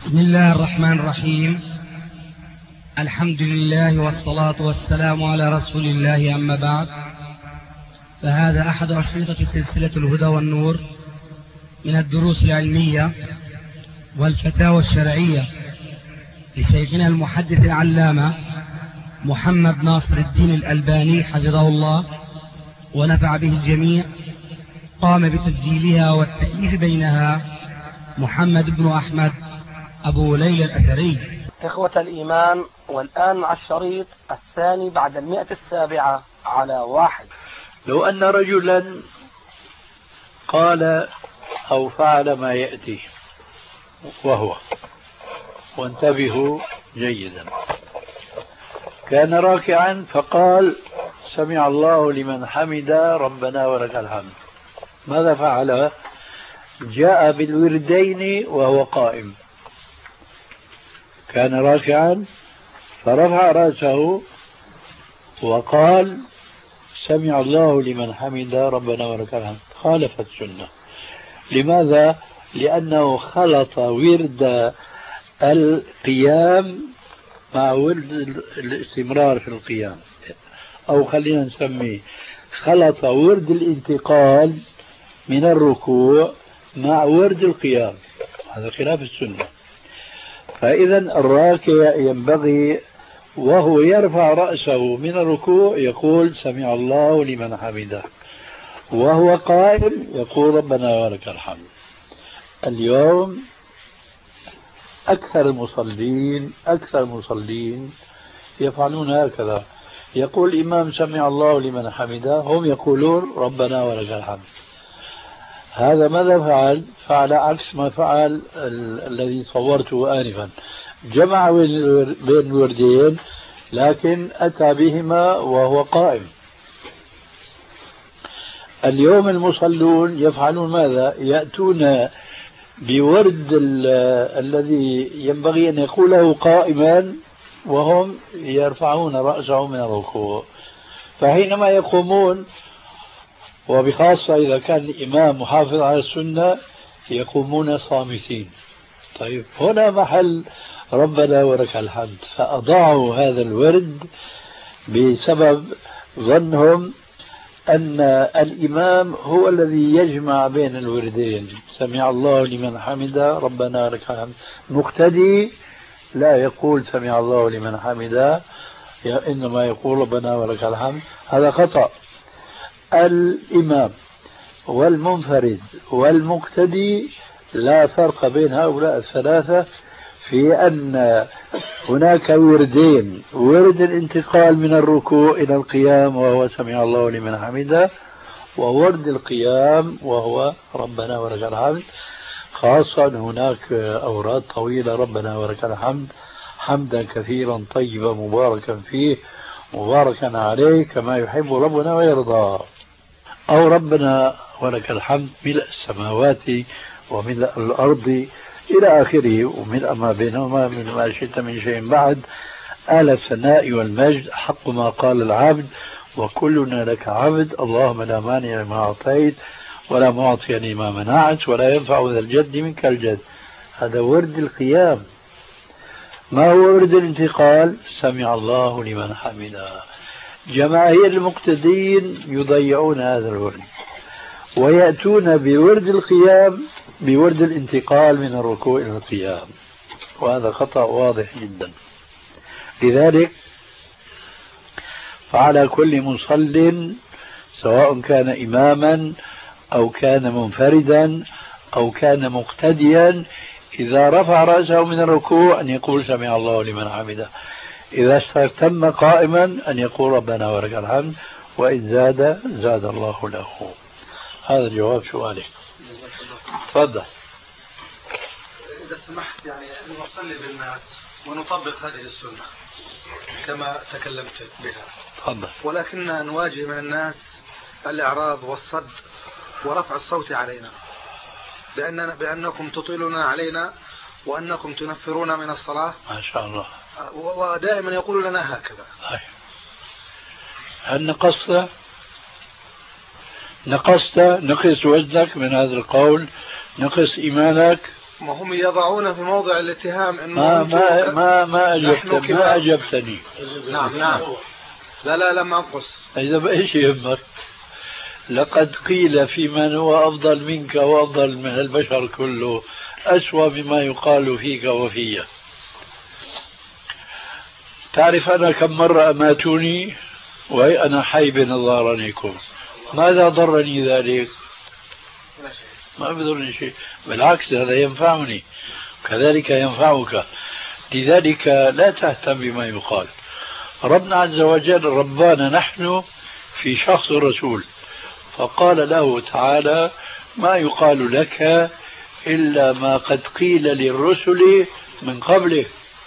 بسم الله الرحمن الرحيم. الحمد لله والصلاة والسلام على رسول الله، أما بعد، فهذا أحد أشرطة سلسلة الهدى والنور من الدروس العلمية والفتاوى الشرعية لشيخنا المحدث العلامة محمد ناصر الدين الألباني حفظه الله ونفع به الجميع. قام بتسجيلها والتأليف بينها محمد بن أحمد أبو ليلى الأثري. إخوة الإيمان، والآن مع الشريط الثاني بعد 107 لو أن رجلا قال أو فعل ما يأتي وانتبهوا جيدا، كان راكعا فقال سمع الله لمن حمد ربنا ولك الحمد، ماذا فعل؟ جاء بالوردين وهو قائم، كان راكعا فرفع رأسه وقال سمع الله لمن حمد ربنا ولك الحمد، خالف السنة. لماذا؟ لأنه خلط ورد القيام مع ورد الاستمرار في القيام، أو خلينا نسميه خلط ورد الانتقال من الركوع مع ورد القيام، هذا خلاف السنة. فإذا الراكع ينبغي وهو يرفع رأسه من الركوع يقول سمع الله لمن حمده، وهو قائم يقول ربنا ولك الحمد. اليوم أكثر المصلين يفعلون هكذا، يقول الإمام سمع الله لمن حمده، هم يقولون ربنا ولك الحمد. هذا ماذا فعل عكس ما فعل الذي صورته آنفا، جمع بين الوردين لكن أتى بهما وهو قائم. اليوم المصلون يفعلون ماذا؟ يأتون بورد الذي ينبغي أن يقوله قائما وهم يرفعون رأسهم من الركوع، فحينما يقومون، وبخاصة إذا كان الإمام محافظ على السنة، يقومون صامتين. طيب هنا محل ربنا ولك الحمد، فأضاعوا هذا الورد بسبب ظنهم أن الإمام هو الذي يجمع بين الوردين، سمع الله لمن حمد ربنا ولك الحمد. مقتدي لا يقول سمع الله لمن حمد، إنما يقول ربنا ولك الحمد، هذا خطأ. الإمام والمنفرد والمقتدي لا فرق بين هؤلاء الثلاثة في أن هناك وردين، ورد الانتقال من الركوع إلى القيام وهو سمع الله لمن حمده، وورد القيام وهو ربنا ولك الحمد. خاصة هناك أوراد طويلة ربنا ولك الحمد حمدا كثيرا طيبا مباركا فيه مباركا عليه كما يحب ربنا ويرضى، أو ربنا ولك الحمد ملء السماوات وملء الأرض إلى آخره وملء ما بينهما من ما شئت من شيء بعد، آل الثناء والمجد حق ما قال العبد وكلنا لك عبد، اللهم لا مانع لما أعطيت ولا معطي لما منعت ولا ينفع ذا الجد منك الجد. هذا ورد القيام. ما هو ورد الانتقال؟ سمع الله لمن حمده. جماهير المقتدين يضيعون هذا الورد ويأتون بورد القيام بورد الانتقال من الركوع إلى القيام، وهذا خطأ واضح جدا. لذلك فعلى كل مصل سواء كان إماما أو كان منفردا أو كان مقتديا، إذا رفع رأسه من الركوع أن يقول سمع الله لمن حمده، إذا استتم قائما أن يقول ربنا ولك الحمد، وإن زاد الله له. هذا جواب سؤالك. تفضل. إذا سمحت نصلي بالناس ونطبق هذه السنة كما تكلمت بها. تفضل. ولكننا نواجه من الناس الإعراض والصد ورفع الصوت علينا بأنكم تطيلون علينا وأنكم تنفرون من الصلاة ما شاء الله، ودائما يقول لنا هكذا. هل نقصت نقص وزنك من هذا القول، نقص إيمانك. ما هم يضعون في موضع الاتهام انه ما اجبتني. نعم لا لم انقص. اذا بايش يهمك؟ لقد قيل في من هو افضل منك وافضل من البشر كله اسوأ مما يقال فيك وفي. تعرف انا كم مرة اماتوني وهي انا حي بين ظهرانيكم، ماذا ضرني ذلك؟ ما بضرني شيء، بالعكس هذا ينفعني كذلك ينفعك. لذلك لا تهتم بما يقال. ربنا عز وجل ربانا نحن في شخص الرسول، فقال له تعالى: ما يقال لك إلا ما قد قيل للرسل من قبله.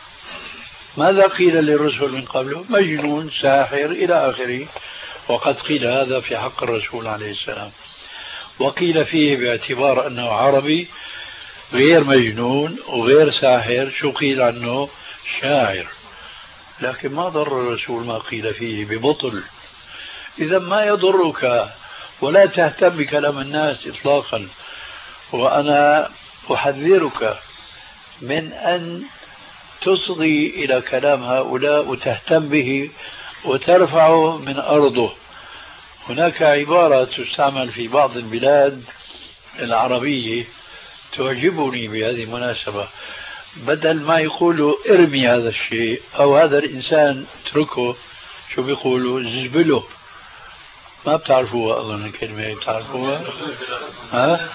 ماذا قيل للرسل من قبله؟ مجنون، ساحر، إلى آخره. وقد قيل هذا في حق الرسول عليه السلام، وقيل فيه باعتبار أنه عربي غير مجنون وغير ساحر، شو قيل عنه؟ شاعر. لكن ما ضر الرسول ما قيل فيه ببطل. إذا ما يضرك ولا تهتم بكلام الناس إطلاقا. وأنا أحذرك من أن تصغي إلى كلام هؤلاء وتهتم به وترفعه من أرضه. هناك عبارة تستعمل في بعض البلاد العربية تعجبني بهذه المناسبة. بدل ما يقولوا ارمي هذا الشيء أو هذا الإنسان اتركه، شو بيقولوا؟ زبله. ما بتعرفوها أظن الكلمة، بتعرفوها؟ ها؟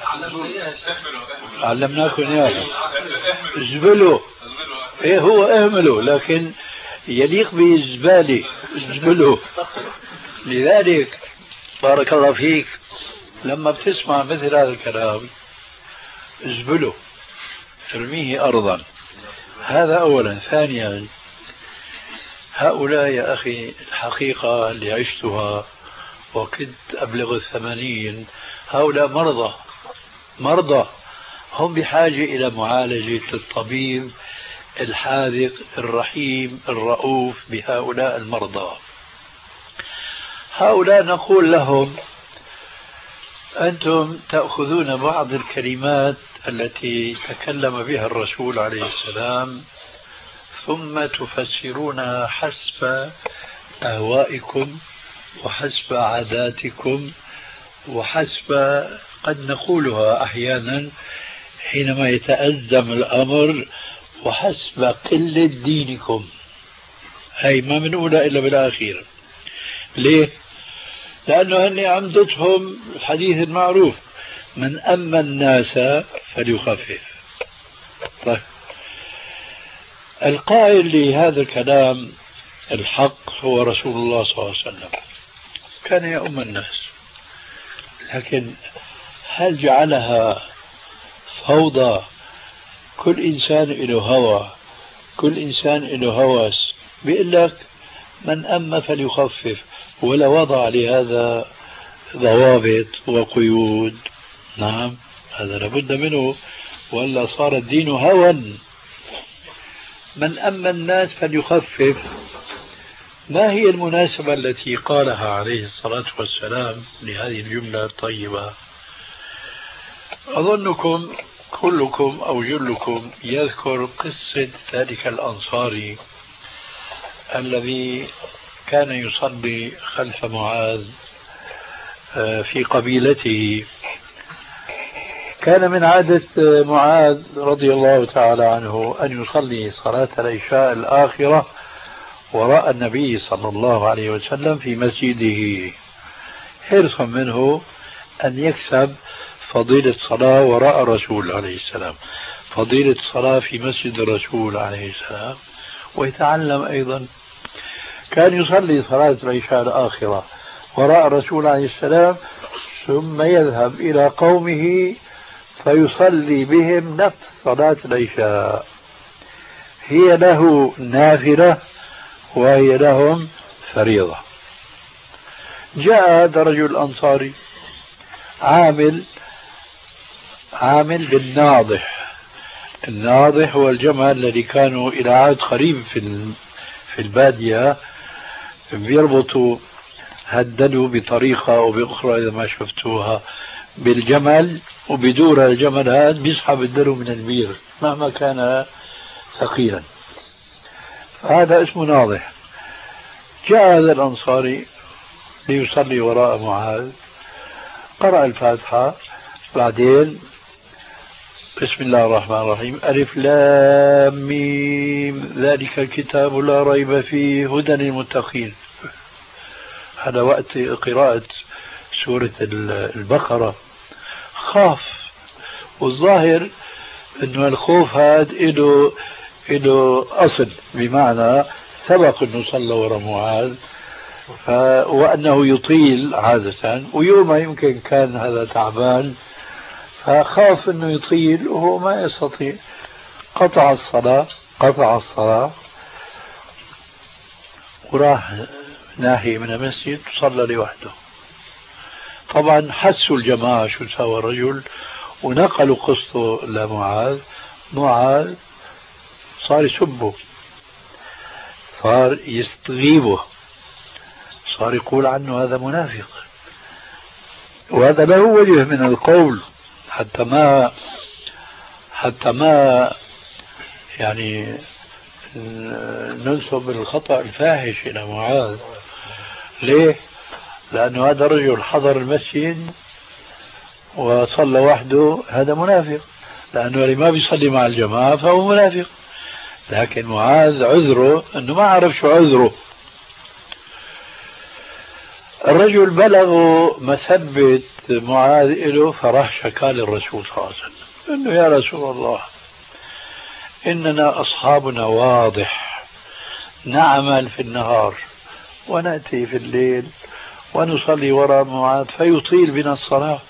علمناكم إياها. زبله. إيه هو اهمله، لكن يليق بالزبالة زبله. لذلك بارك الله فيك لما بتسمع مثل هذا الكلام زبله، ترميه أرضا. هذا أولا. ثانيا، هؤلاء يا أخي الحقيقة اللي عشتها وكنت أبلغ 80، هؤلاء مرضى هم بحاجة إلى معالجة الطبيب الحاذق الرحيم الرؤوف بهؤلاء المرضى. هؤلاء نقول لهم: أنتم تأخذون بعض الكلمات التي تكلم بها الرسول عليه السلام ثم تفسرونها حسب أهوائكم وحسب عاداتكم وحسب، قد نقولها أحيانا حينما يتأزم الأمر، وحسب قلة دينكم. هي ما بنقولها إلا بالأخير. ليه؟ لأنه هن عمدتهم الحديث المعروف: من أما الناس فليخفف. طيب، القائل لهذا الكلام الحق هو رسول الله صلى الله عليه وسلم، كان يؤم الناس. لكن هل جعلها فوضى؟ كل إنسان له هوى، كل إنسان له هوس. بيقول لك من أما فليخفف، ولا وضع لهذا ضوابط وقيود. نعم، هذا لابد منه، ولا صار الدين هوى. من أما الناس فليخفف، ما هي المناسبة التي قالها عليه الصلاة والسلام لهذه الجملة الطيبة؟ أظنكم كلكم أو جلكم يذكر قصة ذلك الأنصاري الذي كان يصلي خلف معاذ في قبيلته. كان من عادة معاذ رضي الله تعالى عنه أن يصلي صلاة العشاء الآخرة وراء النبي صلى الله عليه وسلم في مسجده، حرصا منه أن يكسب فضيلة الصلاة وراء الرسول عليه السلام، فضيلة الصلاة في مسجد الرسول عليه السلام، ويتعلم أيضا. كان يصلي صلاة العشاء الآخرة وراء الرسول عليه السلام، ثم يذهب إلى قومه فيصلي بهم نفس صلاة العشاء، هي له نافلة وهي لهم فريضة. جاء هذا الرجل الأنصاري عامل بالناضح. الناضح هو الجمل الذي كانوا إلى عهد قريب في البادية بيربطوا هددوا بطريقة أو بأخرى إذا ما شفتوها بالجمل وبدور الجمل هذا بيسحب الدلو من البير مهما كان ثقيلا. هذا اسمه ناضح. جاء هذا الأنصاري ليصلي وراء معاذ، قرأ الفاتحة، بعدين بسم الله الرحمن الرحيم ألف لام ميم ذلك الكتاب لا ريب فيه هدى للمتقين. هذا وقت قراءة سورة البقرة خاف، والظاهر انه الخوف هذا له اصل، بمعنى سبق انه صلى وراء معاذ وانه يطيل عادة، ويوم يمكن كان هذا تعبان فخاف انه يطيل وهو ما يستطيع، قطع الصلاة وراح ناحية من المسجد وصلى لوحده. طبعا حسوا الجماعة شو سوى الرجل ونقلوا قصته لمعاذ. معاذ صار يسبه، صار يستغيبه، صار يقول عنه هذا منافق، وهذا له وجه من القول حتى ما يعني ننسب الخطأ الفاحش إلى معاذ. ليه؟ لأنه هذا الرجل حضر المسجد وصلى وحده، هذا منافق، لأنه اللي ما بيصلي مع الجماعة فهو منافق. لكن معاذ عذره أنه ما عرف شو عذره. الرجل بلغوا مثبت معاذ له فراح شكا للرسول صلى الله عليه وسلم أنه يا رسول الله إننا أصحابنا واضح، نعمل في النهار ونأتي في الليل ونصلي وراء معاذ فيطيل بنا الصلاة.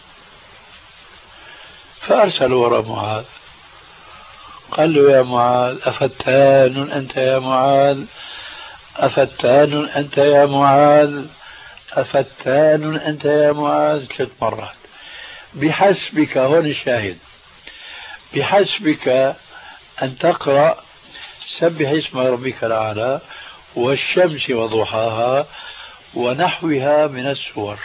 فأرسلوا وراء معاذ، قال له يا معاذ أفتان أنت يا معاذ، أفتان أنت يا معاذ، أفتان أنت يا معاذ 3 مرات. بحسبك، هون الشاهد، بحسبك أن تقرأ سبح اسم ربك الأعلى والشمس وضحاها ونحوها من السور.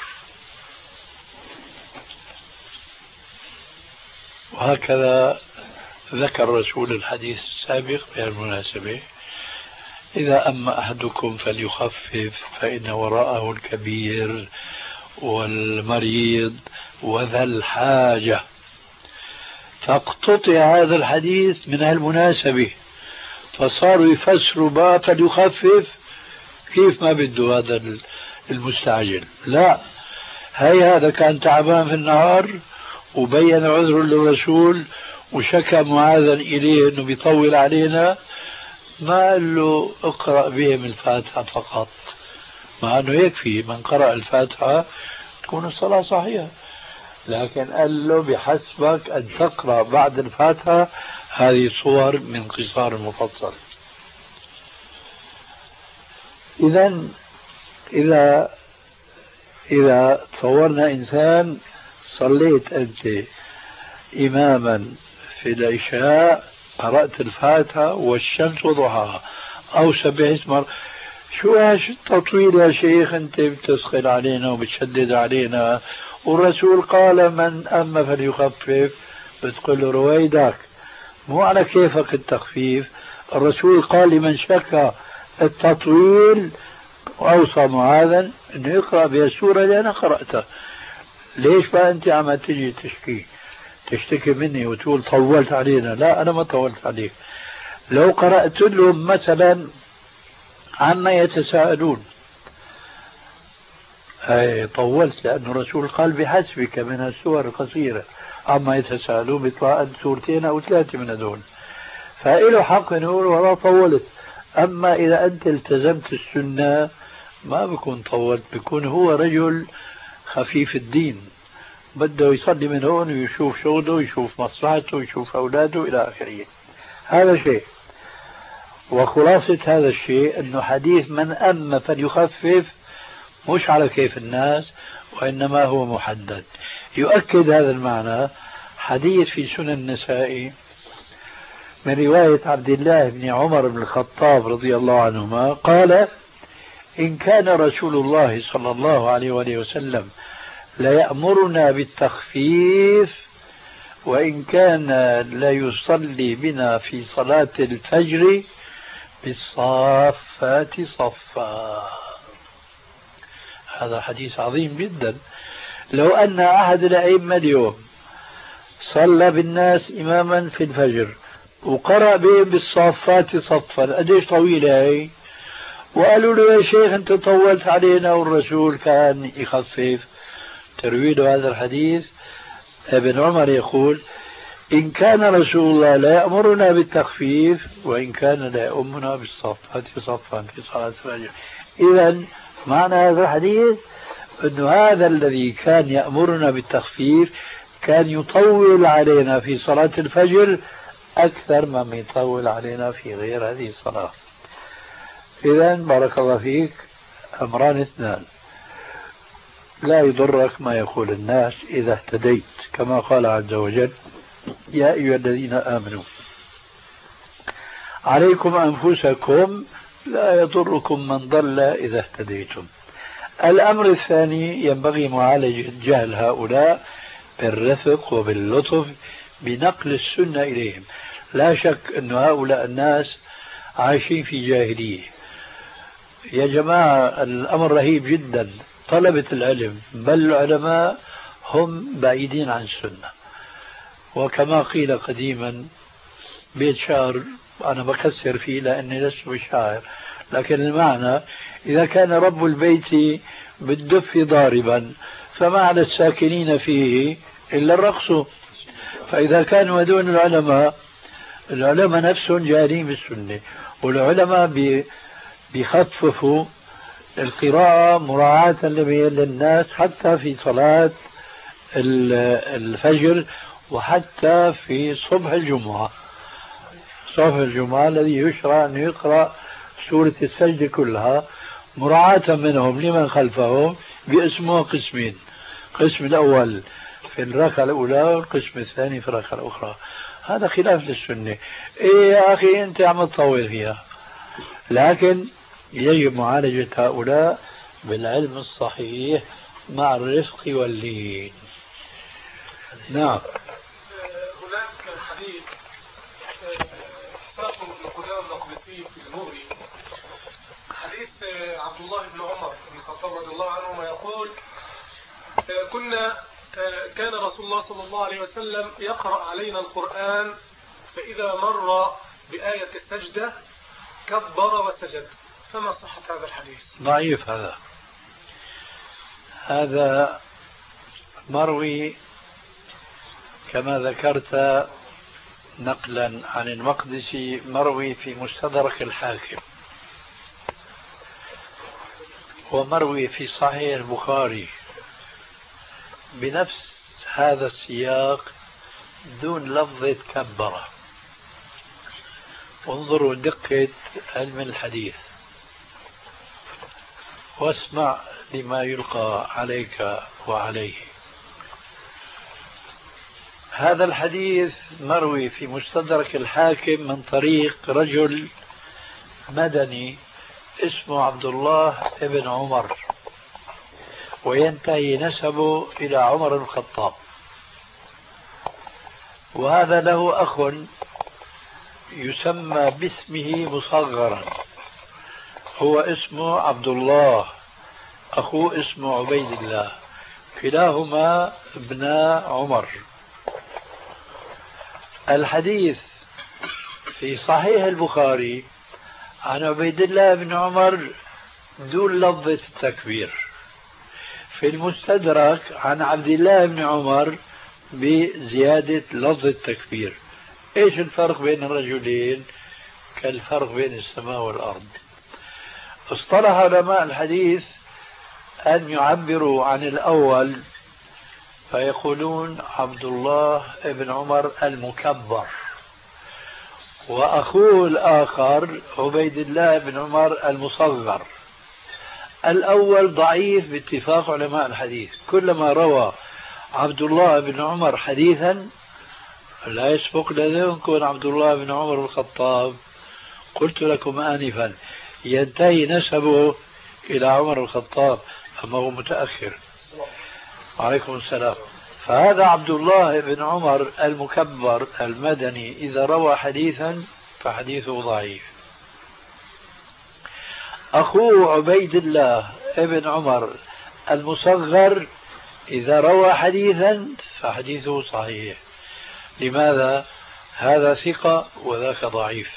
وهكذا ذكر رسول الحديث السابق بالمناسبة: إذا أما أحدكم فليخفف فإن وراءه الكبير والمريض وذا الحاجة. فاقتطع هذا الحديث من هالمناسبة، فصاروا يفسروا بقى فليخفف كيف ما بده هذا المستعجل. لا، هذا كان تعبان في النهار وبين عذره للرسول وشكى معاذا إليه أنه بيطول علينا، ما قال له اقرأ بهم الفاتحة فقط، مع أنه يكفي من قرأ الفاتحة تكون الصلاة صحيحة، لكن قال له بحسبك أن تقرأ بعد الفاتحة هذه صور من قصار المفصل. إذا تصورنا إنسان صليت أنت إماما في العشاء، قرأت الفاتحة والشمس وضحاها أو سبح اسم، شو هاش التطويل يا شيخ؟ أنت بتسخل علينا وبتشدد علينا، والرسول قال من أما فليخفف، بتقول له رويدك مو على كيفك التخفيف. الرسول قال لمن شك التطويل وأوصى معاذا أنه يقرأ بها السورة اللي أنا قرأتها. ليش بقى أنت عم تجي تشتكي مني وتقول طولت علينا؟ لا، أنا ما طولت عليك. لو قرأت لهم مثلا عما يتساءلون طولت، لأن الرسول قال بحسبك من السور القصيرة، عما يتساءلون بيطلع 2 سورتين أو 3 من هذول، فإله حق نقول ولا طولت. أما إذا أنت التزمت السنة ما بيكون طولت، بيكون هو رجل خفيف الدين بده يصلي من هون ويشوف شغله ويشوف مصلحته ويشوف أولاده إلى آخره. هذا شيء. وخلاصة هذا الشيء أنه حديث من أما فليخفف مش على كيف الناس، وإنما هو محدد. يؤكد هذا المعنى حديث في سنن النسائي من رواية عبد الله بن عمر بن الخطاب رضي الله عنهما قال: إن كان رسول الله صلى الله عليه وآله وسلم لا يأمرنا بالتخفيف وإن كان لا يصلي بنا في صلاة الفجر بالصافات صفا. هذا حديث عظيم جدا. لو أن أحد الأئمة اليوم صلى بالناس إماما في الفجر وقرأ بهم بالصافات صفا، قديش طويلة هي؟ وقالوا له يا شيخ أنت طولت علينا والرسول كان يخفف. ترويد هذا الحديث ابن عمر يقول إن كان رسول الله لا يأمرنا بالتخفيف وإن كان لا يأمنا بالصفات صفا في صلاة الفجر. إذا معنى هذا الحديث أن هذا الذي كان يأمرنا بالتخفيف كان يطول علينا في صلاة الفجر أكثر مما يطول علينا في غير هذه الصلاة. إذا بارك الله فيك، أمران اثنان: لا يضرك ما يقول الناس إذا اهتديت، كما قال عز وجل يا أيها الذين آمنوا عليكم أنفسكم لا يضركم من ضل إذا اهتديتم. الأمر الثاني: ينبغي معالجة جهل هؤلاء بالرفق وباللطف بنقل السنة إليهم. لا شك أن هؤلاء الناس عايشين في جاهلية. يا جماعة الأمر رهيب جدا. طلبة العلم بل العلماء هم بعيدين عن السنة. وكما قيل قديما بيت شعر أنا بكسر فيه لأني لست بشاعر، لكن المعنى إذا كان رب البيت بالدف ضاربا فما على الساكنين فيه إلا الرقص. فإذا كانوا دون العلماء نفسهم جاهلين بالسنة، والعلماء بيخففوا القراءة مراعاة للناس حتى في صلاة الفجر وحتى في صبح الجمعة. صبح الجمعة الذي يشرع أن يقرأ سورة السجد كلها مراعاة منهم لمن خلفهم باسمه قسمين: قسم الأول في الركعة الأولى والقسم الثاني في الركعة الأخرى. هذا خلاف للسنة. إيه يا أخي أنت عم تطول فيها. لكن يجب معالجة هؤلاء بالعلم الصحيح مع الرفق واللين. نعم. هناك حديث ساقه ابن قدامة المقدسي في المغني، حديث عبد الله بن عمر بن الخطاب رضي الله عنهما يقول كان رسول الله صلى الله عليه وسلم يقرأ علينا القرآن فإذا مر بآية السجدة كبر وسجد. فما صحة هذا الحديث؟ ضعيف. هذا مروي كما ذكرت نقلا عن المقدسي، مروي في مستدرك الحاكم، ومروي في صحيح البخاري بنفس هذا السياق دون لفظة كبر. انظروا دقة علم الحديث واسمع لما يلقى عليك وعليه. هذا الحديث مروي في مستدرك الحاكم من طريق رجل مدني اسمه عبد الله بن عمر، وينتهي نسبه إلى عمر بن الخطاب. وهذا له أخ يسمى باسمه مصغرا، هو اسمه عبد الله، أخوه اسمه عبيد الله، كلاهما ابناء عمر. الحديث في صحيح البخاري عن عبيد الله بن عمر دون لفظة التكبير، في المستدرك عن عبد الله بن عمر بزيادة لفظ التكبير. ايش الفرق بين الرجلين؟ كالفرق بين السماء والأرض. اصطلح علماء الحديث أن يعبروا عن الأول فيقولون عبد الله بن عمر المكبر، وأخوه الآخر عبيد الله بن عمر المصغر. الأول ضعيف باتفاق علماء الحديث. كلما روى عبد الله بن عمر حديثا لا يسبق لذلك عبد الله بن عمر الخطاب، قلت لكم آنفا ينتهي نسبه إلى عمر الخطاب، أما هو متأخر. عليكم السلام. فهذا عبد الله بن عمر المكبر المدني إذا روى حديثا فحديثه ضعيف. أخوه عبيد الله بن عمر المصغر إذا روى حديثا فحديثه صحيح. لماذا؟ هذا ثقة وذاك ضعيف،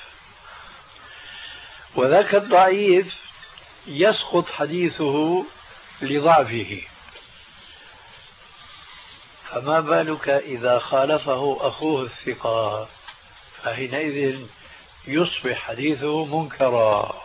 وذاك الضعيف يسقط حديثه لضعفه، فما بالك إذا خالفه أخوه الثقة، فحينئذ يصبح حديثه منكرا،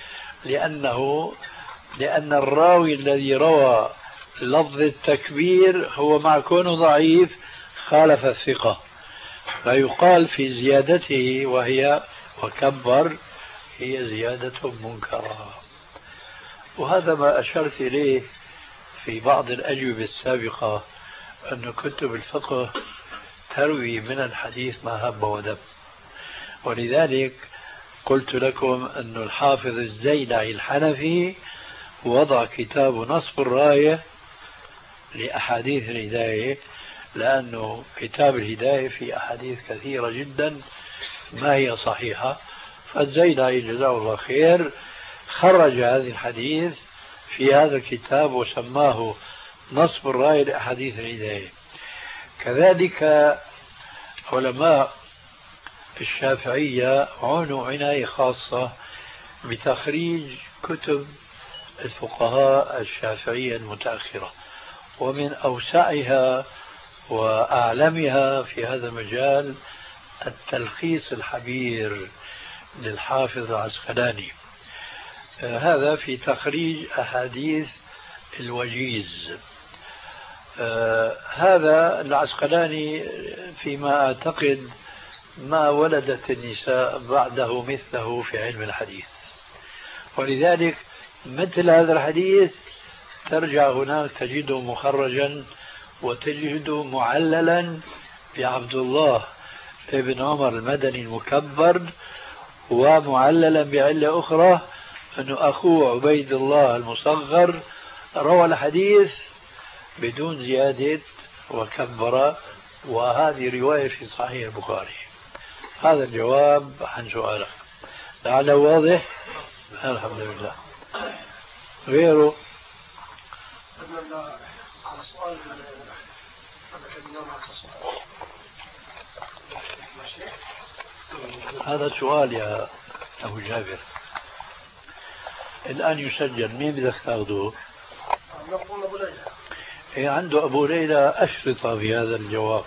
لأن الراوي الذي روى لفظ التكبير هو مع كونه ضعيف خالف الثقة، فيقال في زيادته وهي وكبر هي زيادة منكرة. وهذا ما أشرت إليه في بعض الأجوبة السابقة، أن كتب الفقه تروي من الحديث ما هب ودب، ولذلك قلت لكم أن الحافظ الزيلعي الحنفي وضع كتاب نصب الراية لأحاديث الهداية، لأنه كتاب الهداية في أحاديث كثيرة جدا ما هي صحيحة، فالزيلعي جزاه الله خير خرج هذه الحديث في هذا الكتاب وسماه نصب الراية لأحاديث الهداية. كذلك علماء الشافعية عنوا عناية خاصة بتخريج كتب الفقهاء الشافعية المتأخرة، ومن أوسعها وأعلمها في هذا المجال التلخيص الحبير للحافظ العسقلاني، هذا في تخريج أحاديث الوجيز. هذا العسقلاني فيما أعتقد ما ولدت النساء بعده مثله في علم الحديث، ولذلك مثل هذا الحديث ترجع هناك تجده مخرجا وتجده معللا بعبد الله بن عمر المدني المكبر، ومعللا بعلة أخرى أنه أخوه عبيد الله المصغر روى الحديث بدون زيادة وكبر، وهذه رواية في صحيح البخاري. هذا الجواب عن سؤالك، لعله واضح. الحمد لله. غيره على سؤال هذا السؤال يا أبو جابر الآن يسجل، مين بدك تاخذه؟ نقول أبو ليلى. إيه عنده أبو ليلى أشرطة في هذا الجواب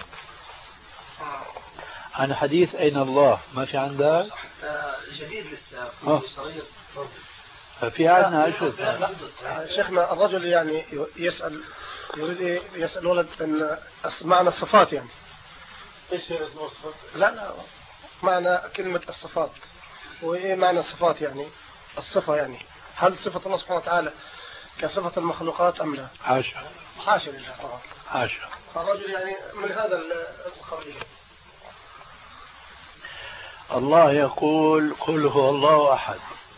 عن حديث أين الله، ما في عندك؟ جديد لسه صغير. في عندنا أشرطة. شيخنا الرجل يعني يسأل يريد إيه؟ يسأل ولد أن معنى الصفات، يعني إيش هي اسمه الصفات؟ لا معنى كلمة الصفات، وإيه معنى الصفات يعني الصفة، يعني هل صفة الله سبحانه وتعالى كصفة المخلوقات أم لا؟ حاشا حاشا لله طبعا. حاشا. الرجل يعني من هذا الخبير. الله يقول قل هو الله أحد،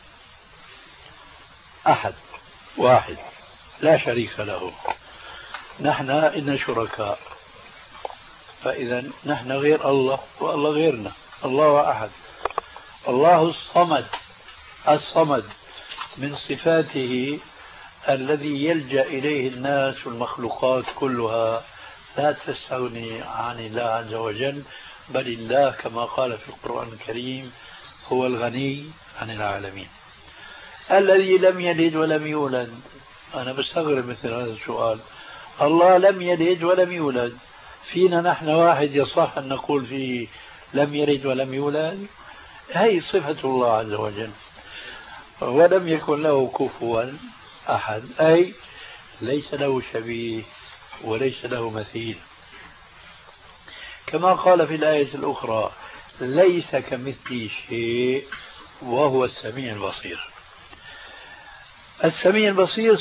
أحد واحد لا شريك له، نحن إن شركاء، فإذا نحن غير الله والله غيرنا، الله أحد. الله الصمد، الصمد من صفاته الذي يلجأ إليه الناس والمخلوقات كلها، لا تستغني عن الله عز وجل، بل الله كما قال في القرآن الكريم هو الغني عن العالمين. الذي لم يلد ولم يولد، أنا بستغرب مثل هذا السؤال، الله لم يلد ولم يولد، فينا نحن واحد يصح أن نقول فيه لم يلد ولم يولد؟ هي صفة الله عز وجل. ولم يكن له كفوا أحد، أي ليس له شبيه وليس له مثيل، كما قال في الآية الأخرى ليس كمثله شيء وهو السميع البصير. السميع البصير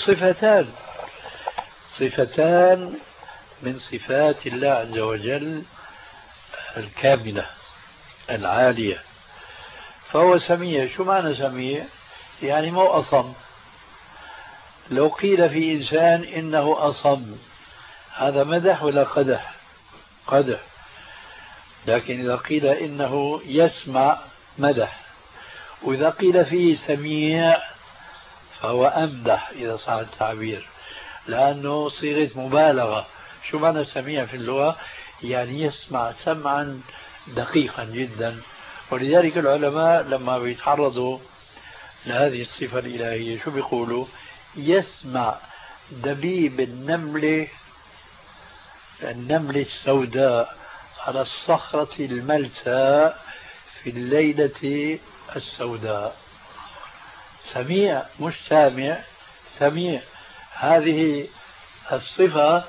صفتان من صفات الله عز وجل الكاملة العالية، فهو سميع. شو معنى سميع؟ يعني مو أصم. لو قيل في إنسان إنه أصم، هذا مدح ولا قدح؟ قدح. لكن إذا قيل إنه يسمع مدح، وإذا قيل فيه سميع فهو أمدح إذا صح التعبير، لأنه صيغة مبالغة. شو معنى سميع في اللغة؟ يعني يسمع سمعا دقيقا جدا. ولذلك العلماء لما بيتعرضوا لهذه الصفة الإلهية شو بيقولوا؟ يسمع دبيب النملة السوداء على الصخرة الملساء في الليلة السوداء. سميع مش سامع، سميع. هذه الصفة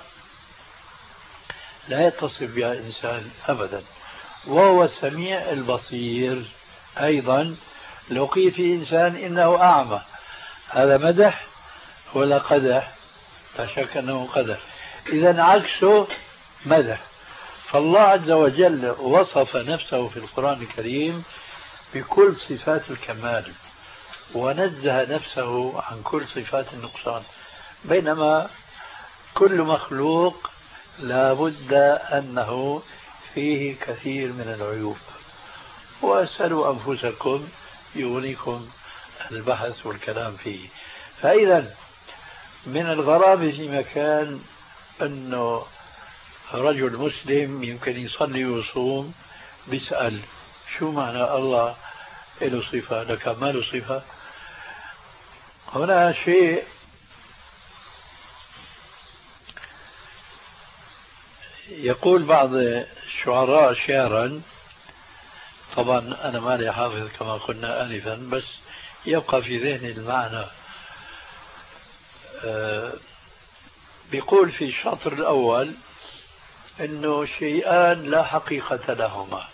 لا يتصف بها إنسان أبدا. وهو السميع البصير أيضا. لو قيل في إنسان إنه أعمى، هذا مدح ولا قدح؟ لا شك أنه قدح. إذا عكسه مدح. فالله عز وجل وصف نفسه في القرآن الكريم بكل صفات الكمال، ونزه نفسه عن كل صفات النقصان، بينما كل مخلوق لا بد أنه فيه كثير من العيوب. واسألوا أنفسكم يغنيكم البحث والكلام فيه. فإذا من الغرابة في مكان أنه رجل مسلم يمكن يصلي ويصوم بيسأل شو معنى الله له صفة لك ما له صفة؟ هنا شيء يقول بعض الشعراء شعرا، طبعا أنا مالي حافظ كما قلنا آنفا، بس يبقى في ذهني المعنى. بيقول في الشطر الأول إنه شيئان لا حقيقة لهما.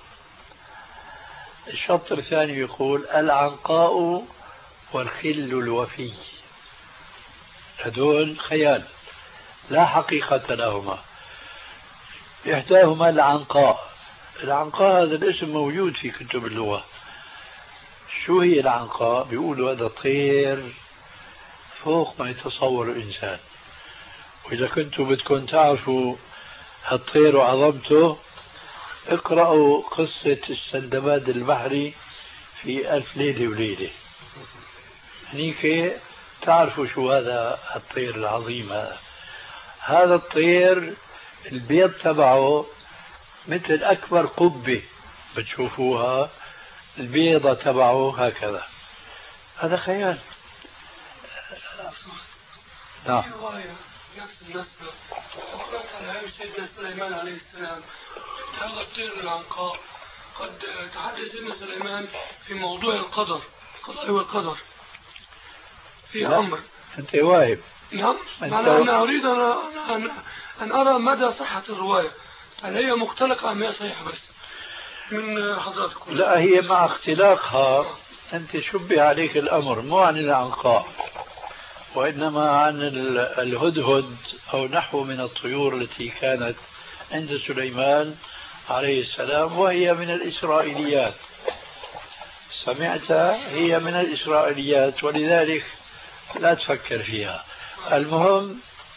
الشطر الثاني يقول العنقاء والخل الوفي، هذول خيال لا حقيقة لهما. إحداهما العنقاء. العنقاء هذا الاسم موجود في كتب اللغة. شو هي العنقاء؟ بيقولوا هذا طير فوق ما يتصور الإنسان. وإذا كنتوا بدكم تعرفوا هالطير وعظمته اقرأوا قصة السندباد البحري في ألف ليلة وليلة، هنيك تعرفوا شو هذا الطير العظيم. هذا الطير البيض تبعه مثل أكبر قبة بتشوفوها، البيضة تبعه هكذا. هذا خيال. نعم. سيدنا سليمان عليه السلام هذا الطير العنقاء قد تحدث سيدنا سليمان في موضوع القدر، القضاء والقدر في أمر. أنت واهب. نعم. أنا أريد أن أرى مدى صحة الرواية، هل هي مختلقة أم هي صحيحة بس من حضراتكم؟ لا، هي مع اختلاقها أنت شبه عليك الأمر مو عن العنقاء، وإنما عن الهدهد أو نحو من الطيور التي كانت عند سليمان عليه السلام، وهي من الإسرائيليات. سمعتها؟ هي من الإسرائيليات، ولذلك لا تفكر فيها. المهم،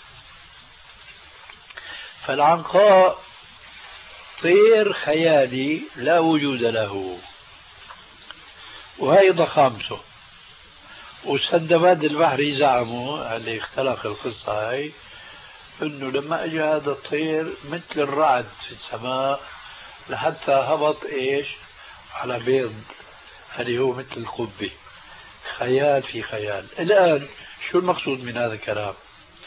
فالعنقاء طير خيالي لا وجود له، وهي ضخامته. والسندباد البحري زعموا اللي اختلق القصة هاي انه لما اجى هذا الطير مثل الرعد في السماء لحتى هبط ايش على بيض اللي هو مثل القبة. خيال في خيال. الآن شو المقصود من هذا الكلام؟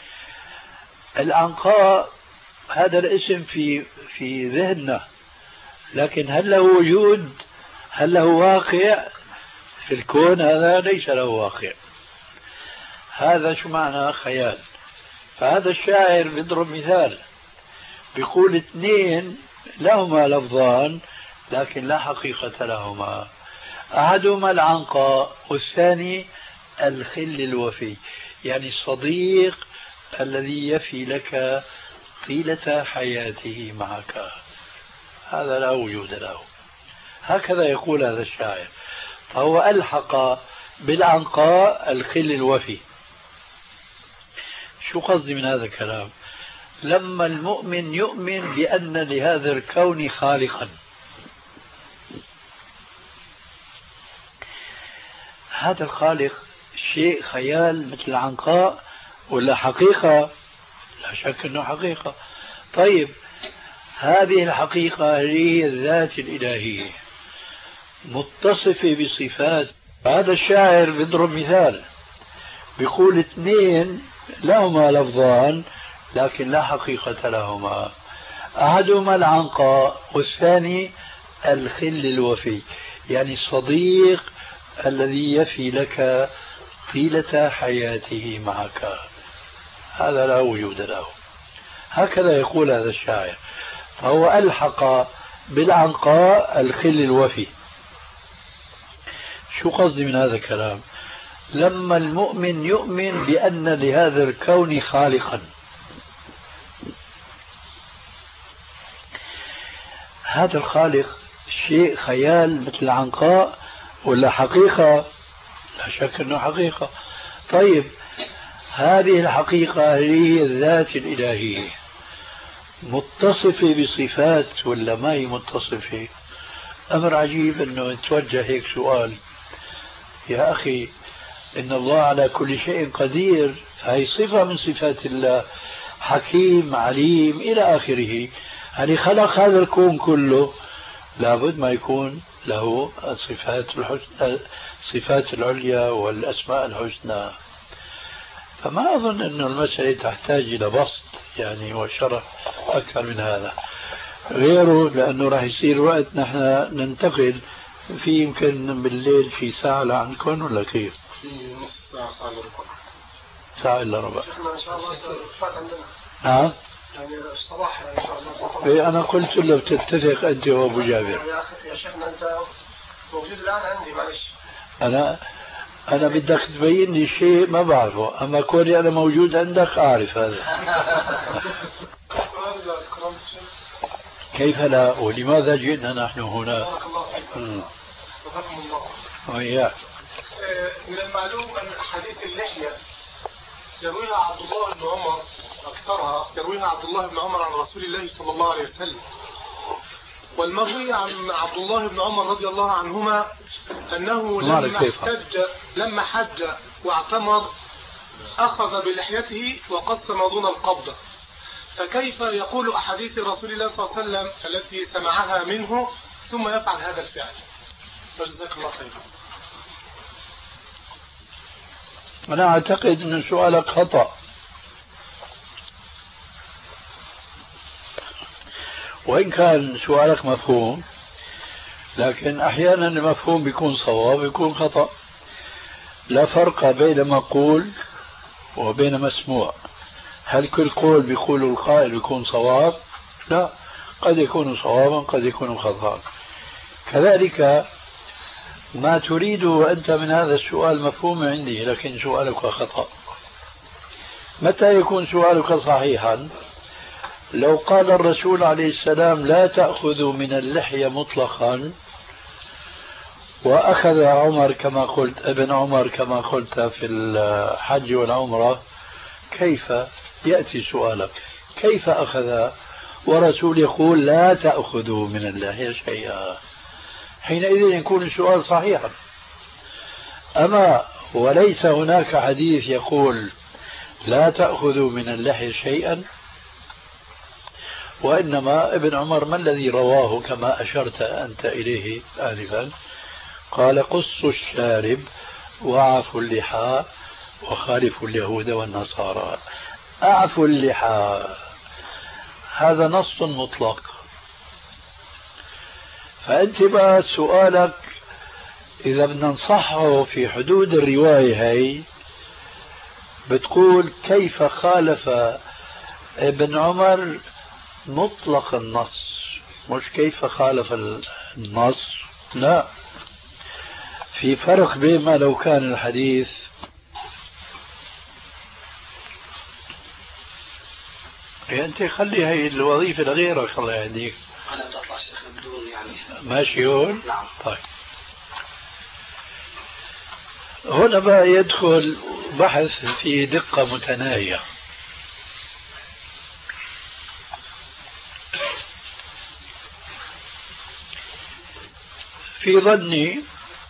العنقاء هذا الاسم في ذهننا، لكن هل له وجود؟ هل له واقع في الكون؟ هذا ليس له واقع. هذا شو معنى خيال؟ فهذا الشاعر بيضرب مثال، بيقول اثنين لهما لفظان لكن لا حقيقة لهما، أحدهما العنقاء والثاني الخل الوفي، يعني الصديق الذي يفي لك طيلة حياته معك، هذا لا وجود له. هكذا يقول هذا الشاعر. فهو ألحق بالعنقاء الخل الوفي. شو قصدي من هذا الكلام؟ لما المؤمن يؤمن بأن لهذا الكون خالقا. هذا الخالق شيء خيال مثل العنقاء ولا حقيقة؟ لا شك أنه حقيقة. طيب هذه الحقيقة هي الذات الإلهية متصفة بصفات. هذا الشاعر بيضرب مثال، بيقول اثنين لهما لفظان لكن لا حقيقة لهما، أحدهما العنقاء والثاني الخل الوفي، يعني الصديق الذي يفي لك طيلة حياته معك، هذا لا وجود له. هكذا يقول هذا الشاعر، فهو ألحق بالعنقاء الخل الوفي. شو قصدي من هذا الكلام؟ لما المؤمن يؤمن بأن لهذا الكون خالقا، هذا الخالق شيء خيال مثل العنقاء ولا حقيقة؟ لا شك أنه حقيقة. طيب هذه الحقيقة هي الذات الإلهية متصفة بصفات ولا ما هي متصفة؟ أمر عجيب أنه يتوجه هيك سؤال. يا أخي إن الله على كل شيء قدير، هذه صفة من صفات الله، حكيم عليم إلى آخره. يعني خلق هذا الكون كله، لابد ما يكون له الصفات العليا والأسماء الحسنى. فما أظن أن المسألة تحتاج إلى بسط يعني وشرح أكثر من هذا غيره، لأنه راح يصير وقت نحن ننتقل في يمكن بالليل في ساعة لعندكم ولا كيف؟ في نص ساعة، ساعة إلا ربع. ساعة إلا ربع. شيخنا إن شاء الله فات عندنا. نعم. يعني الصباح إن شاء الله. أنا قلت له بتتفق أنت وأبو جابر. يا شيخنا أنت موجود الآن عندي، معلش. أنا بدك تبين لي شيء ما بعرفه، أما كوني أنا موجود عندك أعرف هذا. كيف لا؟ ولماذا جئنا نحن هنا؟ بارك الله فيكم. وفقكم الله. وإياك. من المعلوم أن حديث اللحية يرويها عبد الله بن عمر، أكثرها يرويها عبد الله بن عمر عن رسول الله صلى الله عليه وسلم. والمروي عن عبد الله بن عمر رضي الله عنهما أنه لما حج واعتمر أخذ بلحيته وقسم دون القبضة. فكيف يقول أحاديث رسول الله صلى الله عليه وسلم التي سمعها منه ثم يفعل هذا الفعل؟ فجزاك الله خيرا. أنا أعتقد أن سؤالك خطأ، وإن كان سؤالك مفهوم، لكن أحيانا المفهوم بيكون صواب بيكون خطأ. لا فرق بين مقول وبين مسموع. هل كل قول بيقول القائل يكون صواب؟ لا، قد يكون صوابا قد يكون خطأ. كذلك ما تريده أنت من هذا السؤال مفهوم عندي، لكن سؤالك خطأ. متى يكون سؤالك صحيحا؟ لو قال الرسول عليه السلام لا تأخذوا من اللحية مطلقا، وأخذ عمر كما قلت، ابن عمر كما قلت في الحج والعمرة، كيف يأتي سؤالك؟ كيف أخذ ورسول يقول لا تأخذوا من اللحية شيئا؟ حينئذ يكون السؤال صحيحا. أما وليس هناك حديث يقول لا تأخذوا من اللحية شيئا، وإنما ابن عمر ما الذي رواه كما أشرت أنت إليه آنفا؟ قال قصوا الشارب وعفوا اللحى وخالفوا اليهود والنصارى. أعفوا اللحى هذا نص مطلق. فأنت بقى سؤالك إذا بدنا نصحه في حدود الرواية هي، بتقول كيف خالف ابن عمر مطلق النص، مش كيف خالف النص. لا، في فرق بين ما لو كان الحديث أنت خلي هاي الوظيفة لغيرك الله يهديك. أنا بطلع شيخ بدون يعني ماشي هون؟ نعم. طيب هنا بقى يدخل بحث في دقة متناهية. في ظني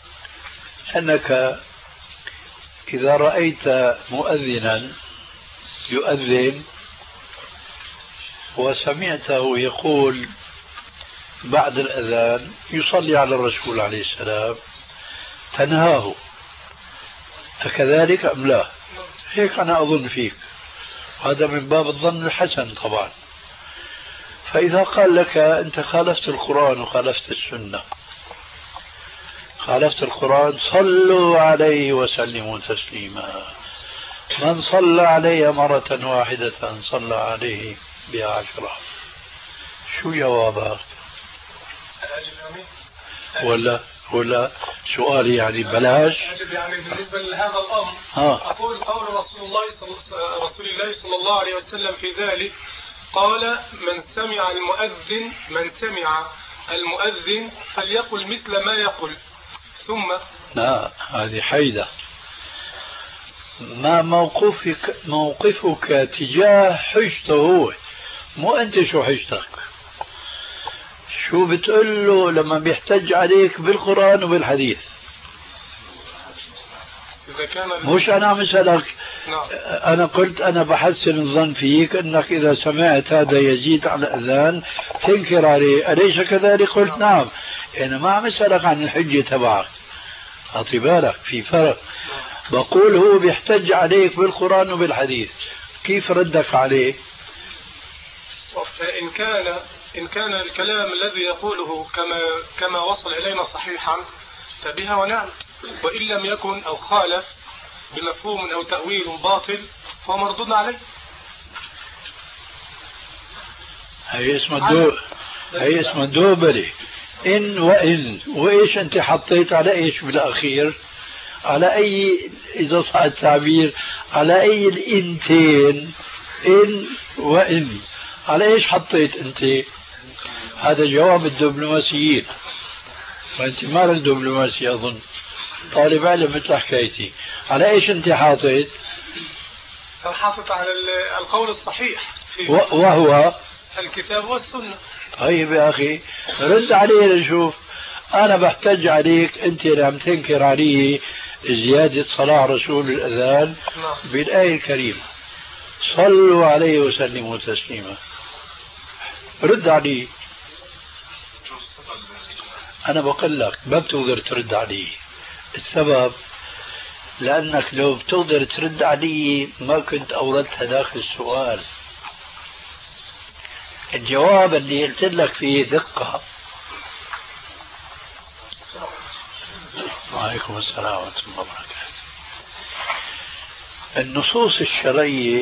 أنك إذا رأيت مؤذنا يؤذن وسمعته يقول بعد الأذان يصلي على الرسول عليه السلام تنهاه، أكذلك أم لا؟ هيك أنا أظن فيك، هذا من باب الظن الحسن طبعا. فإذا قال لك أنت خالفت القرآن وخالفت السنة، خالفت القرآن صلوا عليه وسلموا تسليما، من صلى علي مرة واحدة صلى عليه ب10، شو جوابك؟ ولا سؤالي يعني بلاش؟ يعني بالنسبة لهذا الأمر أقول قول رسول الله صلى الله عليه وسلم في ذلك، قال من سمع المؤذن فليقل مثل ما يقول. ثم لا، هذه حيدة. ما موقفك تجاه حجته هو، مو أنت شو حجتك؟ شو بتقول له لما بيحتج عليك بالقرآن وبالحديث؟ إذا كان مش أنا عم أسألك. أنا قلت أنا بحسن الظن فيك أنك إذا سمعت هذا يزيد على الأذان تنكر عليه، أليس كذلك؟ قلت نعم. أنا ما عم أسألك عن الحجة تبعك، أعطي بالك في فرق. بقول هو بيحتج عليك بالقرآن وبالحديث، كيف ردك عليه؟ إن كان الكلام الذي يقوله كما وصل إلينا صحيحا فبها ونعم، وإن لم يكن أو خالف بمفهوم أو تأويل باطل فهو مردود عليه. هي اسمها دوبلي. إن وإن، وإيش أنت حطيت على إيش بالأخير؟ على أي، إذا صح التعبير، على أي الإنتين؟ إن وإن على إيش حطيت أنت؟ هذا جواب الدبلوماسيين، وأنت ما لك دبلوماسي أظن، طالب علم مثل حكايتي. على إيش أنت حاطط؟ حاطط على القول الصحيح وهو الكتاب والسنة. طيب يا أخي رد عليه لنشوف. أنا بحتج عليك أنت لم تنكر عليه زيادة صلاة رسول الأذان بالآية الكريمة صلوا عليه وسلموا تسليما، رد عليه. أنا بقول لك ما بتقدر ترد عليه. السبب لأنك لو بتقدر ترد عليه ما كنت أوردتها داخل السؤال. الجواب اللي قلت لك فيه دقة. وعليكم السلام ورحمة الله وبركاته. النصوص الشرعية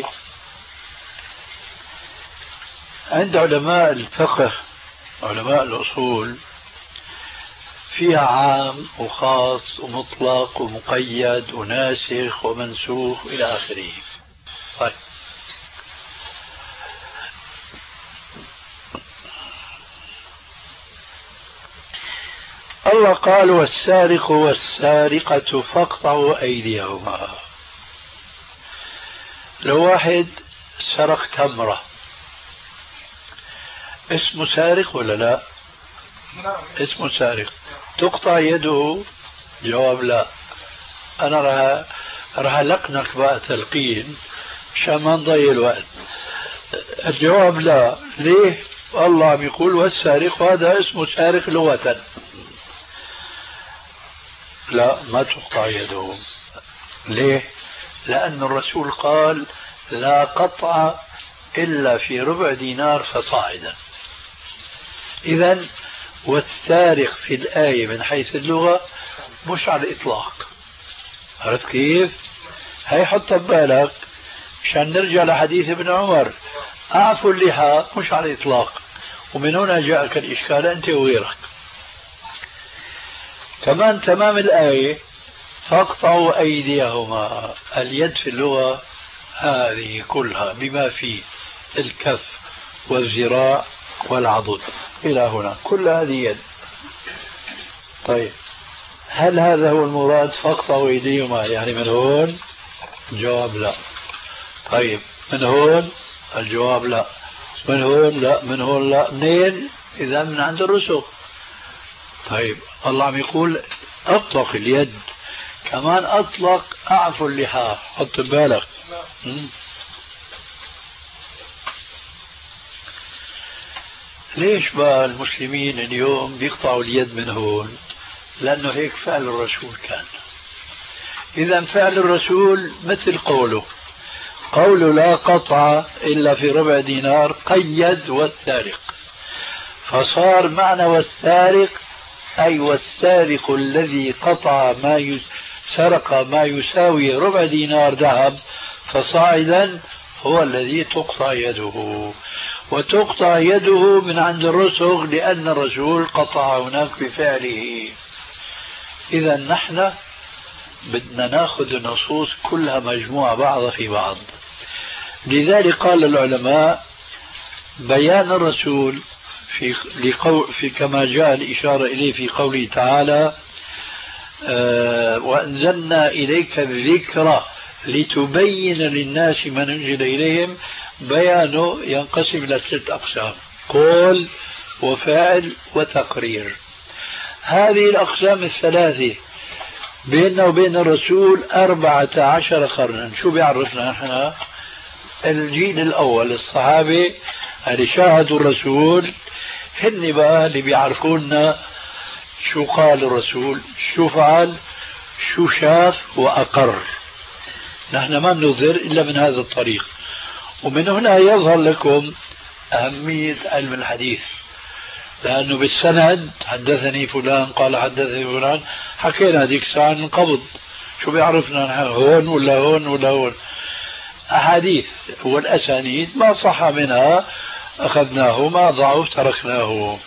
عند علماء الفقه علماء الأصول فيها عام وخاص ومطلق ومقيد وناسخ ومنسوخ إلى آخره. طيب الله قال والسارق والسارقة فاقطعوا أيديهما. لو واحد سرق تمرة اسمه سارق ولا لا؟ اسمه سارق، تقطع يده؟ جواب لا. أنا راح ألقنك بقى تلقين عشان ما نضيع الوقت. الجواب لا. ليه؟ الله عم يقول والسارق، هذا اسمه سارق لغة. لا، ما تقطع يده. ليه؟ لأن الرسول قال لا قطع إلا في ربع دينار فصاعدا. إذن والسارق في الآية من حيث اللغة مش على الإطلاق. عرفت كيف؟ هاي حط ببالك عشان نرجع لحديث ابن عمر أعفوا اللحى مش على الإطلاق. ومن هنا جاءك الإشكال أنت وغيرك. كمان تمام الآية فاقطعوا أيديهما. اليد في اللغة هذه كلها بما فيه الكف والذراع والعضد إلى هنا، كل هذه يد. طيب هل هذا هو المراد فاقطعوا أيديهما يعني من هون؟ الجواب لا. طيب من هون؟ الجواب لا. من هون لا، من هون لا. منين؟ إذا من عند الرسل. طيب الله عم يقول أطلق اليد، كمان أطلق أعفوا اللحى، حط بالك. ليش بقى المسلمين اليوم بيقطعوا اليد من هون؟ لأنه هيك فعل الرسول كان. إذا فعل الرسول مثل قوله لا قطع إلا في ربع دينار، قيد والسارق، فصار معنى والسارق أي والسارق الذي قطع سرق ما يساوي ربع دينار ذهب فصاعدا هو الذي تقطع يده، وتقطع يده من عند الرسغ لأن الرسول قطع هناك بفعله. إذا نحن بدنا ناخذ النصوص كلها مجموعة بعضها في بعض. لذلك قال العلماء بيان الرسول في كما جاء الإشارة إليه في قوله تعالى وأنزلنا إليك الذكر لتبين للناس ما نزل إليهم، بيانه ينقسم إلى 3 أقسام: قول وفعل وتقرير. هذه الأقسام الثلاثة بيننا وبين الرسول 14 قرنا. شو بيعرفنا نحن؟ الجيل الأول الصحابة اللي شاهدوا الرسول، هن بقى اللي بيعرفونا شو قال الرسول، شو فعل، شو شاف وأقر. نحن ما بنظهر إلا من هذا الطريق. ومن هنا يظهر لكم أهمية علم الحديث، لأنه بالسند حدثني فلان قال حدثني فلان، حكينا هذيك الساعة من قبض، شو بيعرفنا هون ولا هون ولا هون. أحاديث والأسانيد ما صح منها أخذناه، ما ضعف تركناه.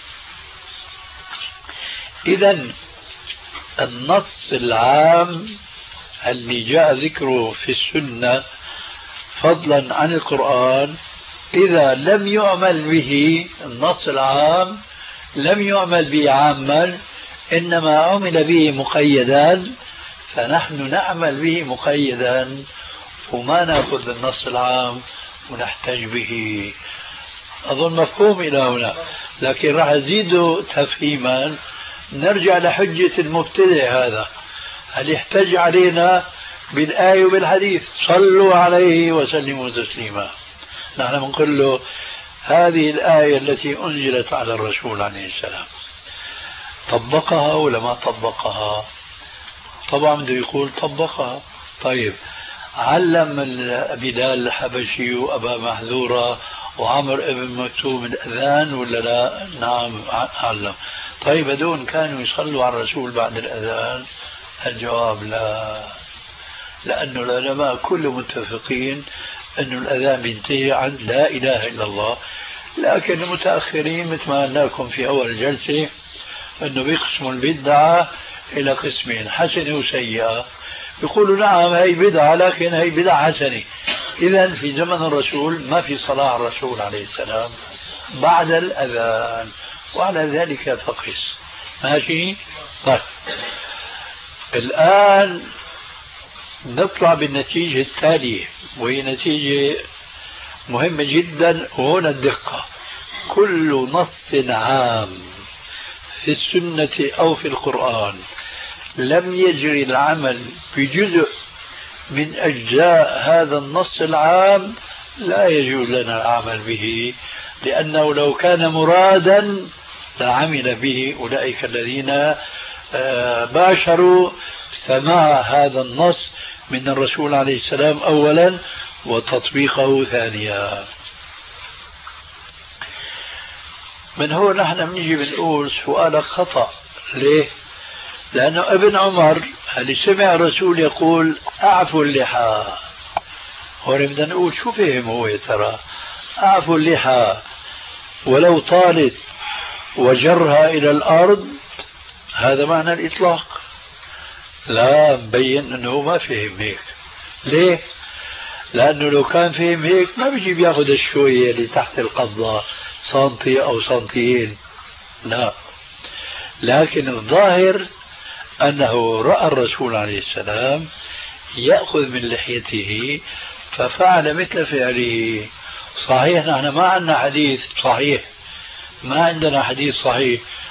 إذا النص العام اللي جاء ذكره في السنة فضلا عن القرآن، إذا لم يعمل به النص العام لم يعمل به عاما، إنما عمل به مقيدا، فنحن نعمل به مقيدا وما نأخذ النص العام ونحتج به. أظن مفهوم إلى هنا، لكن راح أزيده تفهيما. نرجع لحجة المبتدع هذا، هل يحتج علينا بالآية وبالحديث صلوا عليه وسلموا تسليما. نحن بنقول له هذه الآية التي أنزلت على الرسول عليه السلام طبقها ولا ما طبقها؟ طبعا بده يقول طبقها. طيب علم بلال الحبشي وأبا محذورة وعمر ابن مكتوم الأذان ولا لا؟ نعم علم. طيب هذول كانوا يصلوا على الرسول بعد الأذان؟ الجواب لا، لأنه العلماء كلهم متفقين أن الأذان بينتهي عند لا إله إلا الله. لكن المتأخرين مثل ما قلناكم في أول الجلسة أنه بيقسموا البدعة إلى قسمين: حسنة وسيئة. يقولوا نعم هي بدعة لكن هي بدعة حسنة. إذن في زمن الرسول ما في صلاة على الرسول عليه السلام بعد الأذان، وعلى ذلك فقس. ماشي؟ طيب الآن نطلع بالنتيجة التالية، وهي نتيجة مهمة جدا، وهنا الدقة. كل نص عام في السنة أو في القرآن لم يجري العمل بجزء من أجزاء هذا النص العام لا يجوز لنا العمل به، لأنه لو كان مرادا لعمل به أولئك الذين باشروا سماع هذا النص من الرسول عليه السلام أولا وتطبيقه ثانيا. من هو نحن بنيجي بنقول سؤالك خطأ. ليه؟ لأنه ابن عمر اللي سمع الرسول يقول أعفوا اللحى، هون بدنا نقول شو فهم هو يا ترى؟ أعفوا اللحى ولو طالت وجرها إلى الأرض، هذا معنى الإطلاق. لا، مبين أنه ما فهم هيك. ليه؟ لأنه لو كان فهم هيك ما بيجي بياخذ الشوية اللي تحت القبضة سنتي أو سنتيين، لا. لكن الظاهر أنه رأى الرسول عليه السلام يأخذ من لحيته ففعل مثل فعله. صحيح نحن ما عندنا حديث صحيح، ما عندنا حديث صحيح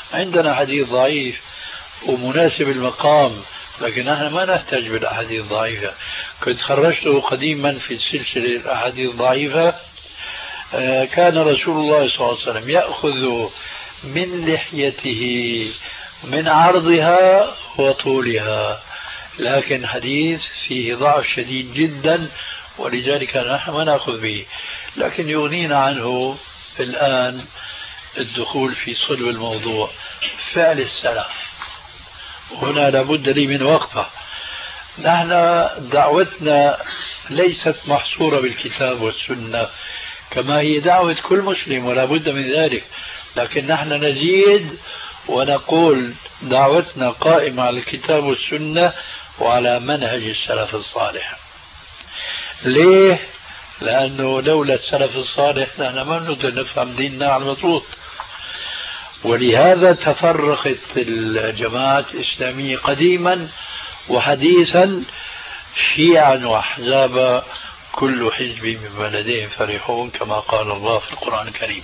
عندنا حديث ضعيف ومناسب المقام، لكن نحن ما نحتاج بالأحاديث الضعيفة. كنت خرجته قديما في سلسلة الأحاديث الضعيفة. كان رسول الله صلى الله عليه وسلم يأخذ من لحيته من عرضها وطولها، لكن حديث فيه ضعف شديد جدا، ولذلك نحن ما نأخذ به. لكن يغنينا عنه الآن الدخول في صلب الموضوع، فعل السلف. هنا لابد لي من وقفة. نحن دعوتنا ليست محصورة بالكتاب والسنة كما هي دعوة كل مسلم، ولا بد من ذلك، لكن نحن نزيد ونقول دعوتنا قائمة على الكتاب والسنة وعلى منهج السلف الصالح. ليه؟ لأنه لولا السلف الصالح نحن ما بنقدر نفهم ديننا على المضبوط. ولهذا تفرقت الجماعات الإسلامية قديما وحديثا شيعا وأحزابا، كل حزب بما لديهم فرحون، كما قال الله في القرآن الكريم.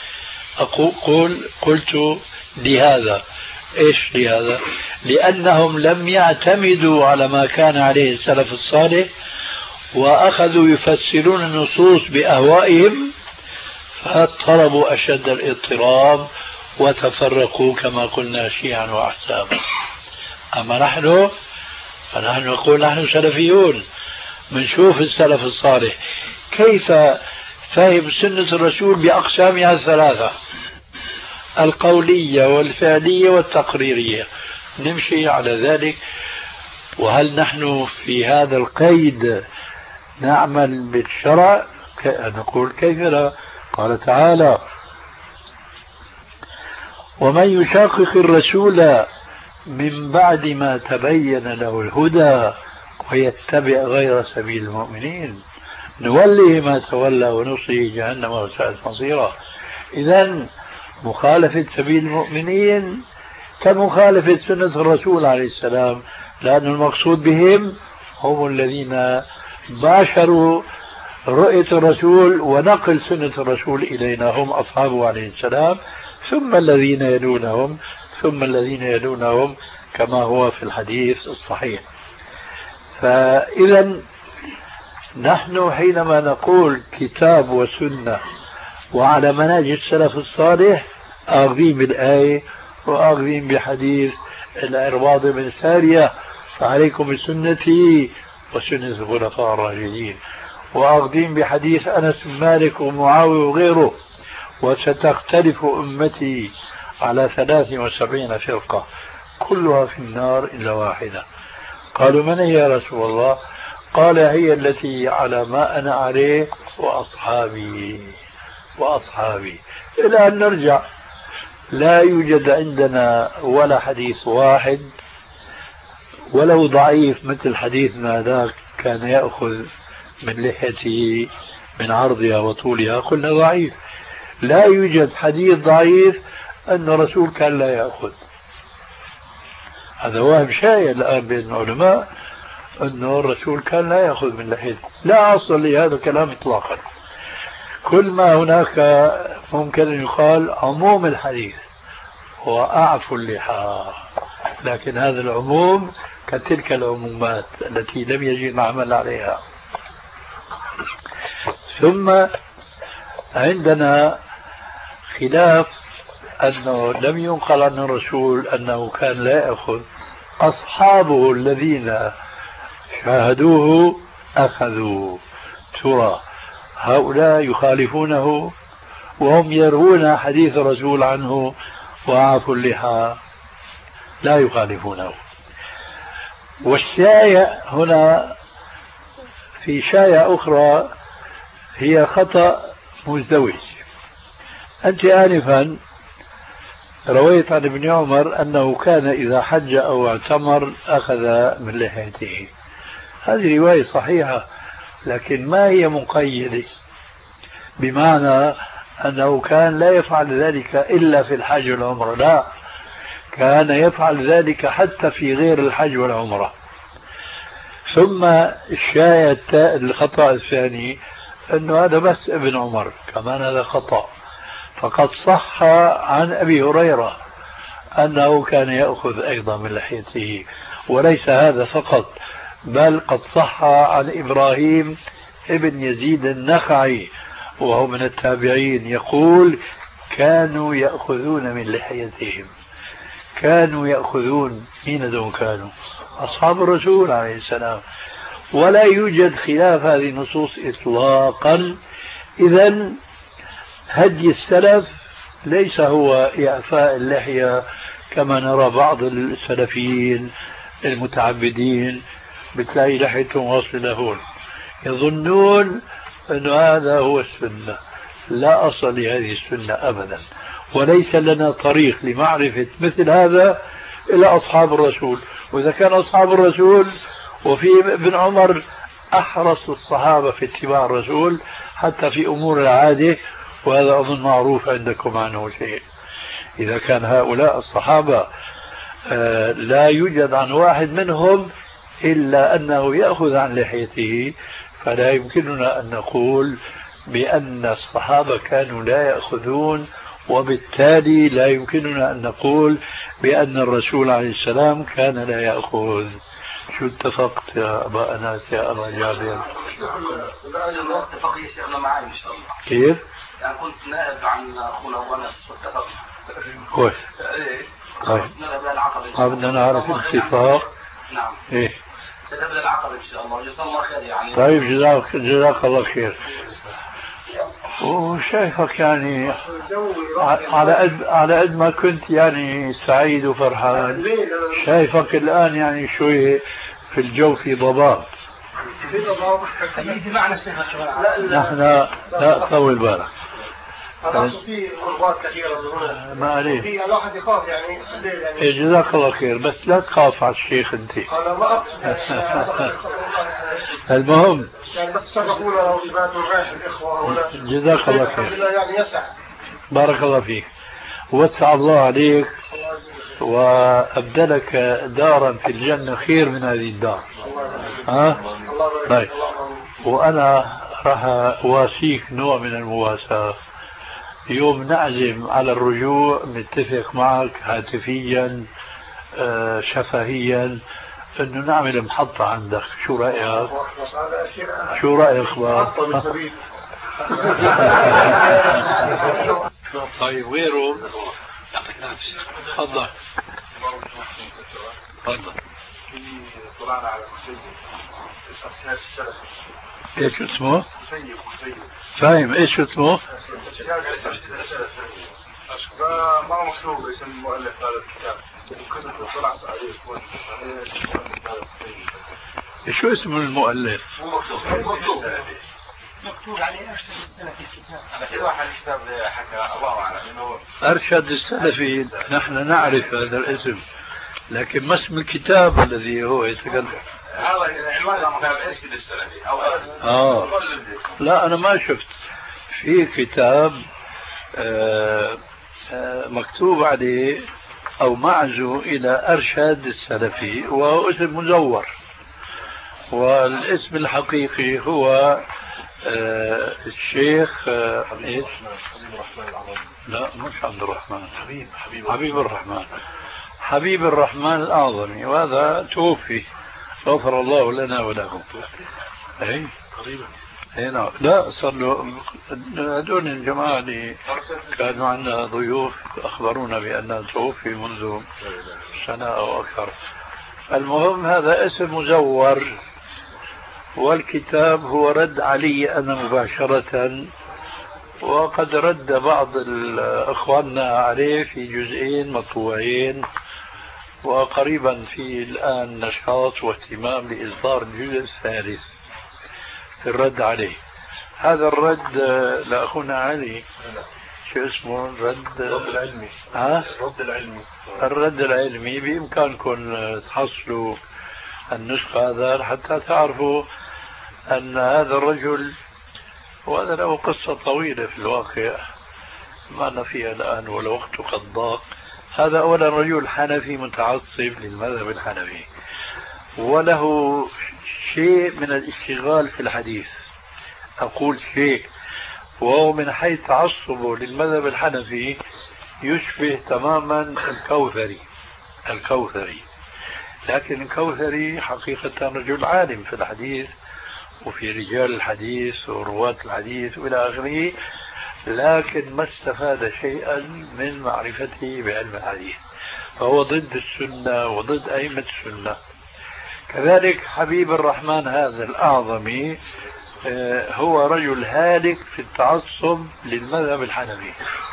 قلت لهذا. إيش لهذا؟ لأنهم لم يعتمدوا على ما كان عليه السلف الصالح، وأخذوا يفسرون النصوص بأهوائهم، فاضطربوا أشد الاضطراب وتفرقوا كما قلنا شيعا وأحزابا. أما نحن فنحن نقول نحن سلفيون، بنشوف السلف الصالح كيف فهم سنة الرسول بأقسامها الثلاثة، القولية والفعلية والتقريرية، نمشي على ذلك. وهل نحن في هذا القيد نعمل بالشرع؟ نقول كيف لا؟ قال تعالى: ومن يشاقق الرسول من بعد ما تبين له الهدى ويتبع غير سبيل المؤمنين نوله ما تولى ونصله جهنم وساءت مصيرا. إذن مخالفة سبيل المؤمنين كمخالفة سنة الرسول عليه السلام، لأن المقصود بهم هم الذين باشروا رؤية الرسول ونقل سنة الرسول إلينا، هم أصحابه عليه السلام، ثم الذين يلونهم، ثم الذين يلونهم، كما هو في الحديث الصحيح. فإذا نحن حينما نقول كتاب وسنة وعلى منهج السلف الصالح، آخذين بالآية وآخذين بحديث العرباض بن سارية: فعليكم بسنتي وسنة الخلفاء الراشدين، وآخذين بحديث أنس بن مالك ومعاوية وغيره: وستختلف أمتي على 73 فرقة كلها في النار إلا واحدة. قالوا: من هي يا رسول الله؟ قال: هي التي على ما أنا عليه وأصحابي إلى أن نرجع. لا يوجد عندنا ولا حديث واحد ولو ضعيف مثل حديثنا ذاك كان يأخذ من لحيته من عرضها وطولها، قلنا ضعيف. لا يوجد حديث ضعيف أن الرسول كان لا يأخذ. هذا وهم شائع الآن بين العلماء أنه الرسول كان لا يأخذ من لحيته. لا أصل لهذا الكلام إطلاقا. كل ما هناك ممكن أن يقال عموم الحديث هو أعفو اللحى، لكن هذا العموم كتلك العمومات التي لم يجب العمل عليها. ثم عندنا خلاف أنه لم ينقل عن الرسول أنه كان لا يأخذ، أصحابه الذين شاهدوه أخذوا. ترى هؤلاء يخالفونه وهم يروون حديث الرسول عنه وعافوا اللحى، لا يخالفونه. والشايع هنا في شايع أخرى هي خطأ مزدوج. أنت آنفا رويت عن ابن عمر أنه كان إذا حج أو اعتمر أخذ من لحيته. هذه رواية صحيحة، لكن ما هي مقيدة بمعنى أنه كان لا يفعل ذلك إلا في الحج والعمرة، لا، كان يفعل ذلك حتى في غير الحج والعمرة. ثم الشاهد الخطأ الثاني أنه هذا بس ابن عمر، كمان هذا خطأ. فقد صح عن أبي هريرة أنه كان يأخذ أيضا من لحيته. وليس هذا فقط، بل قد صح عن إبراهيم ابن يزيد النخعي وهو من التابعين يقول: كانوا يأخذون من لحيتهم. كانوا يأخذون، مين دون كانوا؟ أصحاب الرسول عليه السلام. ولا يوجد خلاف هذه النصوص إطلاقا. إذن هدي السلف ليس هو إعفاء اللحية كما نرى بعض السلفيين المتعبدين بتلاقي لحيتهم واصلة هون، يظنون أن هذا هو السنة. لا أصل لهذه السنة أبدا، وليس لنا طريق لمعرفة مثل هذا إلا أصحاب الرسول. وإذا كان أصحاب الرسول، وفي ابن عمر أحرص الصحابة في اتباع الرسول حتى في أمور العادة، وهذا أظن معروف عندكم عنه شيء. إذا كان هؤلاء الصحابة لا يوجد عن واحد منهم إلا أنه يأخذ عن لحيته، فلا يمكننا أن نقول بأن الصحابة كانوا لا يأخذون، وبالتالي لا يمكننا أن نقول بأن الرسول عليه السلام كان لا يأخذ. شو اتفقت يا أبا أناس يا أبا جابر؟ اتفق يا شيخنا معي إن شاء الله. كيف؟ يعني كنت نائب عن أخونا وأنس واتفقنا. كويس. طيب. بدنا نعرف الاتفاق. نعم. إيه. تتبدأ العقبة إن شاء الله. جزاك الله خير يعني. طيب جزاك الله خير. وشايفك يعني على قد ما كنت يعني سعيد وفرحان، شايفك الآن يعني شوي في الجو في ضباب. في ضباب. يجي معنا الشيخ. نحن لا طول بالك. في غربات كثيرة هنا. ما عليه. في الواحد يخاف يعني. إيه جزاك الله خير، بس لا تخاف على الشيخ أنت. أنا ما أقصد. المهم. يعني بس شرفونا وجبات ورايح الإخوة هنا. جزاك الله خير. يعني يسع. بارك الله فيك. وسع الله عليك وأبدلك دارا في الجنة خير من هذه الدار. ها؟ طيب. وأنا راح أواسيك نوع من المواساة. يوم نعزم على الرجوع نتفق معك هاتفيا شفهيا انه نعمل محطة عندك. شو رأيك؟ شو رأيك بقى؟ طيب غيره؟ تفضل تفضل. طلعنا على ايش اسمه؟ فاهم ايش اسمه؟ ما هو مكتوب اسم مؤلف هذا الكتاب، وكتب طلعت عليه شو اسم المؤلف؟ مكتوب عليه أرشد السلفي الكتاب. أنا في واحد الكتاب حكى الله أعلم إنه أرشد السلفي. نحن نعرف هذا الاسم، لكن ما اسم الكتاب الذي هو يتكلم؟ هذا عنوان كتاب أرشد السلفي أو لا أنا ما شفت في كتاب مكتوب عليه أو معزو إلى أرشد السلفي، وهو اسم مزور، والاسم الحقيقي هو الشيخ إيش؟ لا مش عبد الرحمن، حبيب الرحمن، حبيب الرحمن الأعظمي، وهذا توفي غفر الله لنا وله. أي قريبا. نعم. لا صار له هذول الجماعة اللي كانوا عندنا ضيوف أخبرونا بأنه توفي منذ سنة أو أكثر. المهم هذا اسم مزور، والكتاب هو رد علي أنا مباشرة، وقد رد بعض إخواننا عليه في جزئين مطبوعين، وقريبا في الآن نشاط واهتمام لإصدار الجزء الثالث في الرد عليه. هذا الرد لأخونا علي شو اسمه؟ الرد العلمي. الرد العلمي. بإمكانكم تحصلوا النسخة هذا حتى تعرفوا أن هذا الرجل، وهذا له قصة طويلة في الواقع ما أنا فيها الآن والوقت قد ضاق. هذا أولا رجل حنفي متعصب للمذهب الحنفي، وله شيء من الاشتغال في الحديث. أقول شيء، وهو من حيث تعصبه للمذهب الحنفي يشبه تماما الكوثري، لكن الكوثري حقيقة رجل عالم في الحديث وفي رجال الحديث ورواة الحديث وإلى آخره، لكن ما استفاد شيئا من معرفته بعلم الحديث، فهو ضد السنة وضد أئمة السنة. كذلك حبيب الرحمن هذا الأعظمي هو رجل هالك في التعصب للمذهب الحنفي،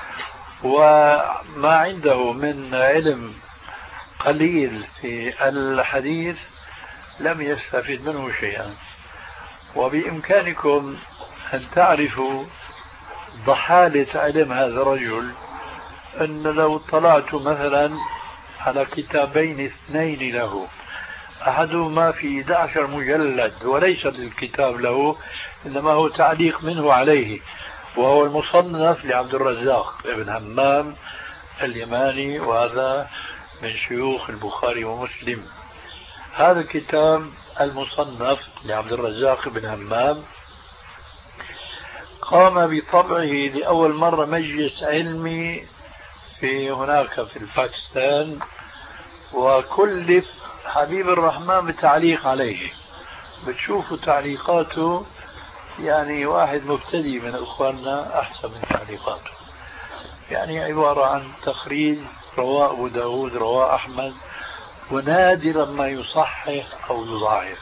وما عنده من علم قليل في الحديث لم يستفيد منه شيئا. وبإمكانكم أن تعرفوا ضحالة علم هذا الرجل، أن لو طلعت مثلا على كتابين اثنين له، أحدهما في 11 مجلد وليس الكتاب له إنما هو تعليق منه عليه، وهو المصنف لعبد الرزاق بن همام اليماني، وهذا من شيوخ البخاري ومسلم. هذا الكتاب المصنف لعبد الرزاق بن همام قام بطبعه لأول مرة مجلس علمي هناك في باكستان، وكلف حبيب الرحمن بالتعليق عليه. بتشوفوا تعليقاته يعني واحد مبتدئ من إخواننا أحسن من تعليقاته، يعني عبارة عن تخريج رواه أبو داود رواه أحمد، ونادرا ما يصحح أو يضاعف.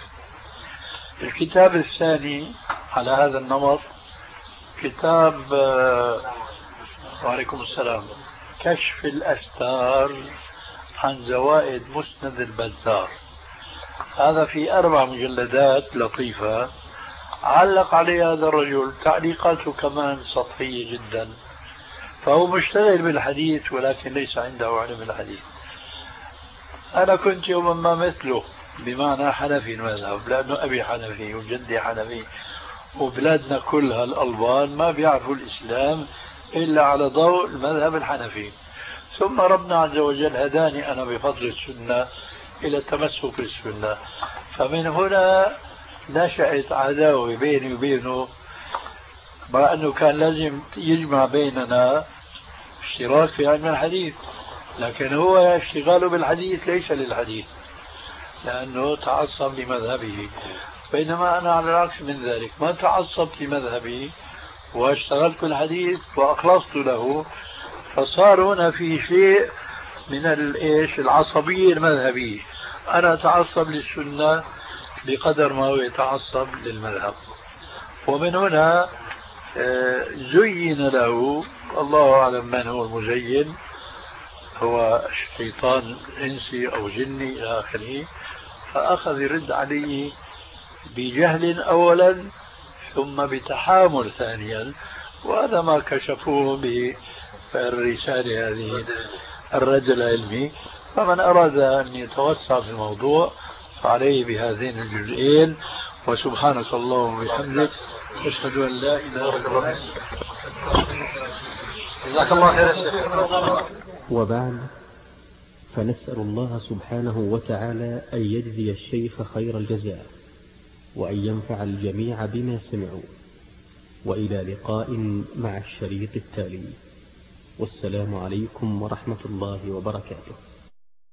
الكتاب الثاني على هذا النمط كتاب وعليكم السلام كشف الأستار عن زوائد مسند البزار، هذا في 4 مجلدات لطيفة علق عليه هذا الرجل، تعليقاته كمان سطحية جدا، فهو مشتغل بالحديث ولكن ليس عنده علم الحديث. أنا كنت يوما ما مثله، بمعنى حنفي المذهب، لأنه أبي حنفي وجدي حنفي، وبلادنا كلها الألبان ما بيعرفوا الإسلام إلا على ضوء المذهب الحنفي. ثم ربنا عز وجل هداني أنا بفضل السنة إلى التمسك بالسنة، فمن هنا نشأت عداوة بيني وبينه، مع أنه كان لازم يجمع بيننا اشتراك في علم الحديث، لكن هو اشتغاله بالحديث ليس للحديث لأنه تعصب لمذهبه، بينما أنا على العكس من ذلك، ما تعصبت لمذهبي واشتغلت بالحديث وأخلصت له، فصار هنا في شيء من العصبية المذهبية. أنا أتعصب للسنة بقدر ما هو يتعصب للمذهب، ومن هنا زين له، الله أعلم من هو المزين، هو شيطان إنسي أو جني إلى آخره، فأخذ يرد عليه بجهل أولا ثم بتحامل ثانيا، وهذا ما كشفوه بالرسالة هذه الرد العلمي. فمن أراد أن يتوسع في الموضوع فعليه بهذين الجزئين، وسبحانك اللهم وبحمدك أشهد أن لا إله إلا أنت. جزاك الله خير يا شيخ. وبعد، فنسأل الله سبحانه وتعالى أن يجزي الشيخ خير الجزاء، وأن ينفع الجميع بما سمعوا، وإلى لقاء مع الشريط التالي، والسلام عليكم ورحمة الله وبركاته.